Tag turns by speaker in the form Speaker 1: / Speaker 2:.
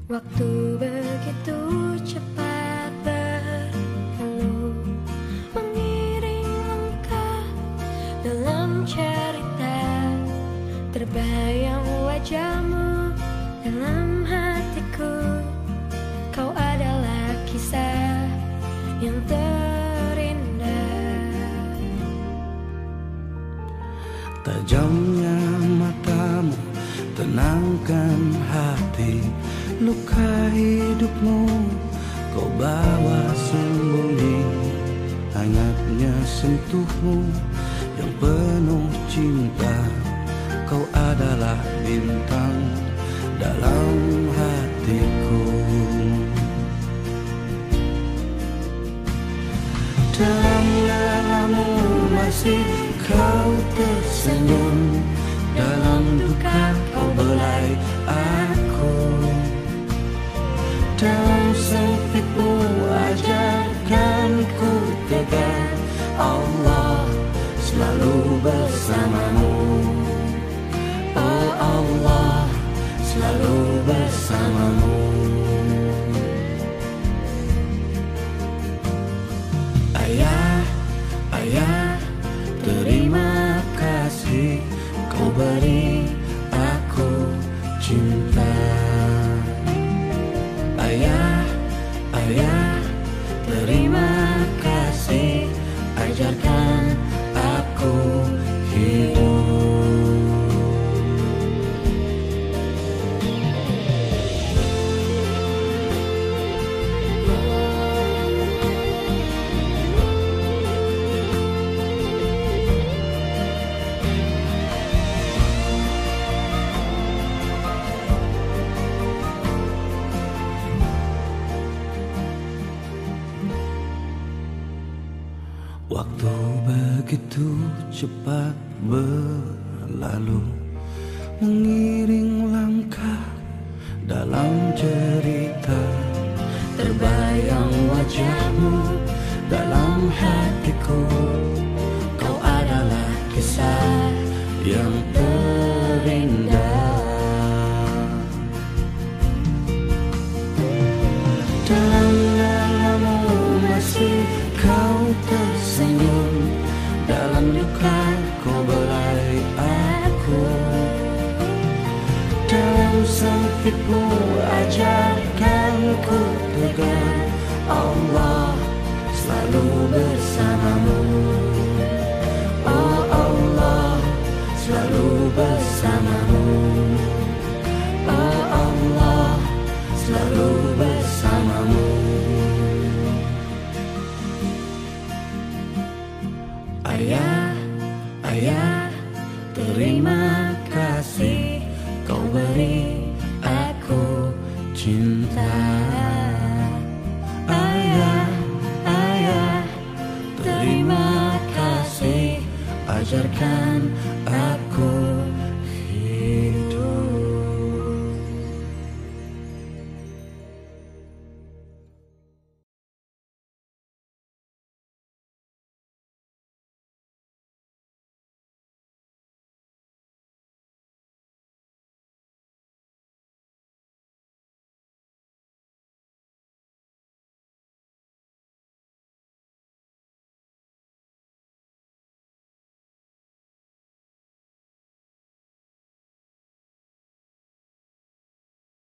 Speaker 1: Waktu begitu cepat berlalu, mengiring langkah dalam cerita. Terbayang wajahmu dalam hatiku. Kau adalah kisah yang terindah.
Speaker 2: Tajamnya matamu tenangkan hati. Luka hidupmu kau bawa sembunyi. Hangatnya sentuhmu yang penuh cinta. Kau adalah bintang dalam hatiku. Dalam lelamu masih kau tersenyum. Dalam duka kau belai aku. Dalam sempitmu ajarkan ku tegar. Allah selalu bersamamu. Oh Allah selalu bersamamu. Ayah, ayah, terima kasih kau beri aku cinta. Ayah, ayah, terima kasih ajarkan aku hidup. Waktu begitu cepat berlalu, mengiring langkah dalam cerita. Terbayang wajahmu dalam hatiku. Kau adalah kisah yang terindah. Dalam lelamu masih kau tersenyum. Dalam duka kau belai aku. Dalam sempitmu ajarkan ku tegar. Allah selalu bersamamu. Oh Allah selalu bersamamu. Oh Allah selalu bersamamu. Ayah, ayah, terima kasih kau beri aku cinta. Ayah, ayah, terima kasih ajarkan aku